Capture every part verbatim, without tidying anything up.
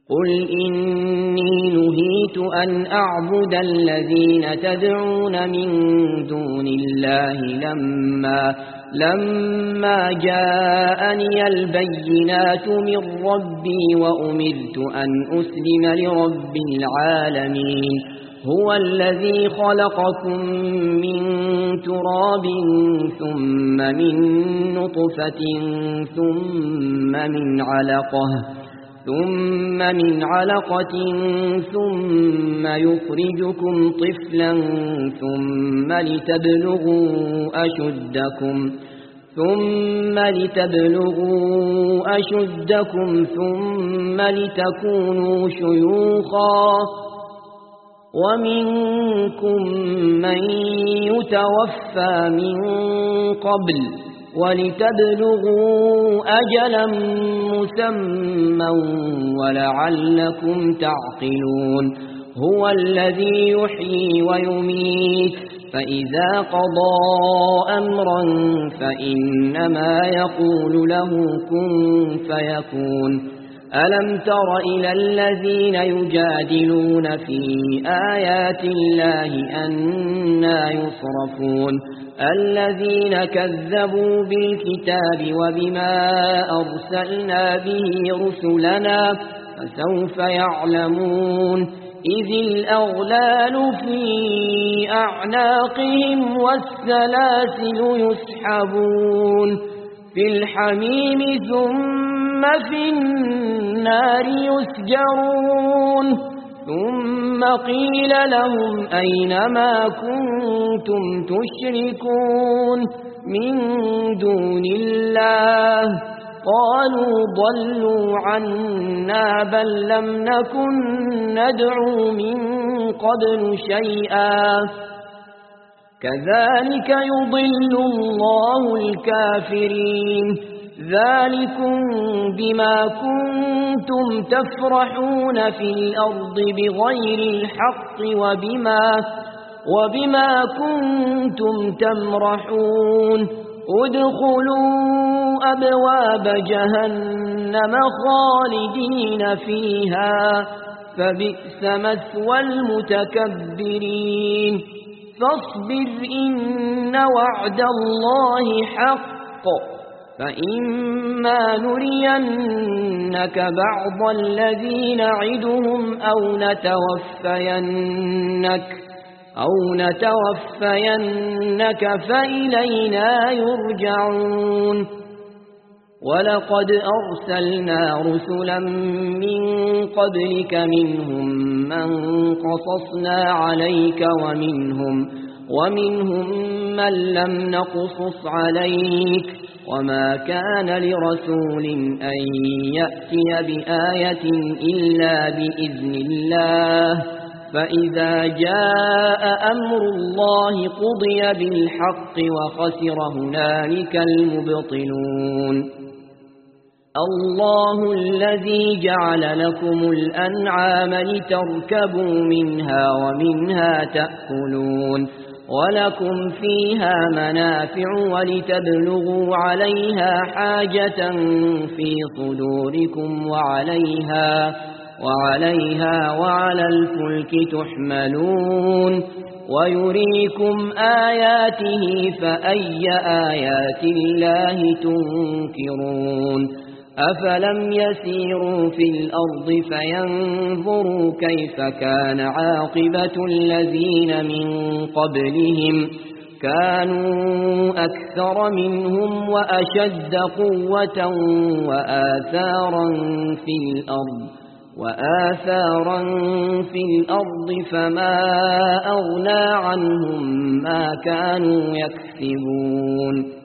قل إني نهيت أن أعبد الذين تدعون من دون الله لما, لما جاءني البينات من ربي وأمرت أن أسلم لرب العالمين هو الذي خلقكم من تراب ثم من نطفة ثم من علقة ثم من علقة ثم يخرجكم طفلا ثم لتبلغوا أشدكم ثم لتبلغوا أشدكم ثم لتكونوا شيوخا ومنكم من يتوفى من قبل ولتبلغوا أجلا مسمى ولعلكم تعقلون هو الذي يحيي ويميت فإذا قضى أمرا فإنما يقول له كن فيكون ألم تر إلى الذين يجادلون في آيات الله أنى يصرفون الذين كذبوا بالكتاب وبما أرسلنا به رسلنا فسوف يعلمون إذ الأغلال في أعناقهم والسلاسل يسحبون في الحميم ثم في النار يسجرون ثم قيل لهم أين ما كنتم تشركون من دون الله قالوا ضلوا عنا بل لم نكن ندعو من قبل شيئا كذلك يضل الله الكافرين ذلكم بما كنتم تفرحون في الأرض بغير الحق وبما, وبما كنتم تمرحون ادخلوا أبواب جهنم خالدين فيها فبئس مثوى المتكبرين فاصبر إن وعد الله حق فإما نرينك بعض الذي نعدهم أو نتوفينك, أو نتوفينك فإلينا يرجعون ولقد أرسلنا رسلا من قبلك منهم من قصصنا عليك ومنهم, ومنهم من لم نقصص عليك وما كان لرسول أن يأتي بآية إلا بإذن الله فإذا جاء أمر الله قضي بالحق وخسر هنالك المبطلون الله الذي جعل لكم الأنعام لتركبوا منها ومنها تأكلون ولكم فيها منافع ولتبلغوا عليها حاجة في صدوركم وعليها, وعليها وعلى الفلك تحملون ويريكم آياته فأي آيات الله تنكرون أفلم يسيروا في الأرض فينظروا كيف كان عاقبة الذين من قبلهم كانوا أكثر منهم وأشد قوة وآثارا في الأرض وآثارا في الأرض فما أغنى عنهم ما كانوا يكسبون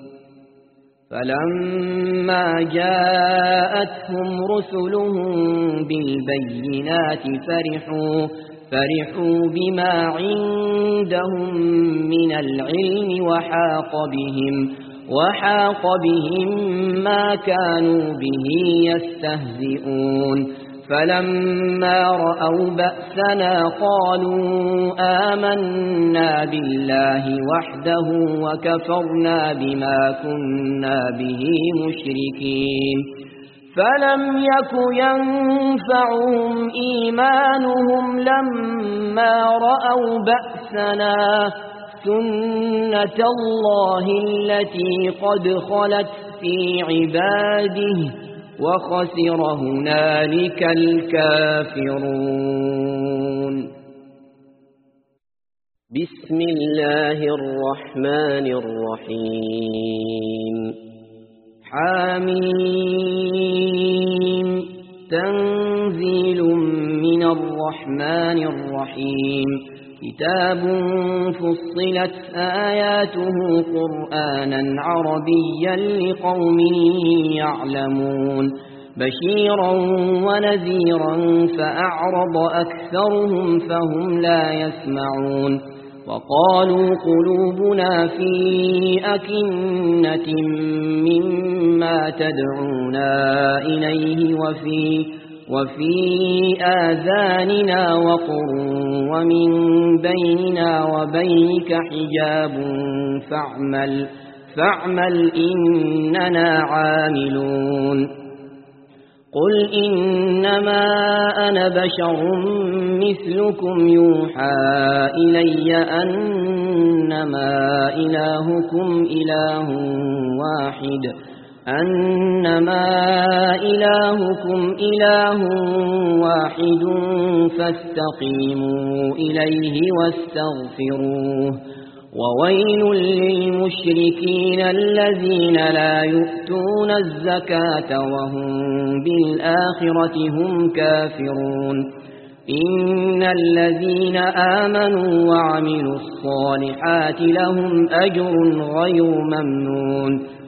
فلما جاءتهم رسلهم بالبينات فرحوا, فرحوا بما عندهم من العلم وحاق بهم, وحاق بهم ما كانوا به يستهزئون فلما رأوا بأسنا قالوا آمنا بالله وحده وكفرنا بما كنا به مشركين فلم يك ينفعهم إيمانهم لما رأوا بأسنا سنة الله التي قد خلت في عباده وخسر هنالك الكافرون. بسم الله الرحمن الرحيم. حاميم تنزيل من الرحمن الرحيم. كتاب فصلت آياته قرآنا عربيا لقوم يعلمون بشيرا ونذيرا فأعرض أكثرهم فهم لا يسمعون. وقالوا قلوبنا في أكنة مما تدعونا إليه وفي وفي آذاننا وقر ومن بيننا وبينك حجاب فاعمل فاعمل إننا عاملون. قل إنما أنا بشر مثلكم يوحى إلي أنما إلهكم إله واحد أنما إلهكم إله واحد فاستقيموا إليه واستغفروه. وويل للمشركين الذين لا يؤتون الزكاة وهم بالآخرة هم كافرون. إن الذين آمنوا وعملوا الصالحات لهم أجر غير ممنون